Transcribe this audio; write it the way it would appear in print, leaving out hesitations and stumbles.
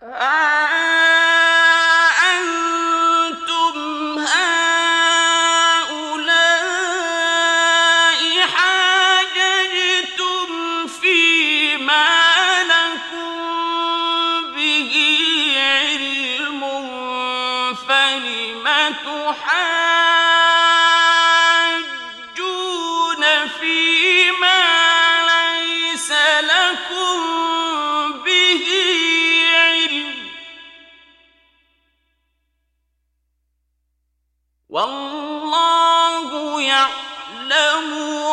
أَأَنتُمْ هَٰؤُلَاءِ حَاجَجْتُمْ فِيمَا لَكُم بِهِ عِلْمٌ فَلِمَ تُحَاجُّونَ فِيمَا لَيْسَ لَكُم بِهِ عِلْمٌ ۚ وَاللَّهُ يَعْلَمُ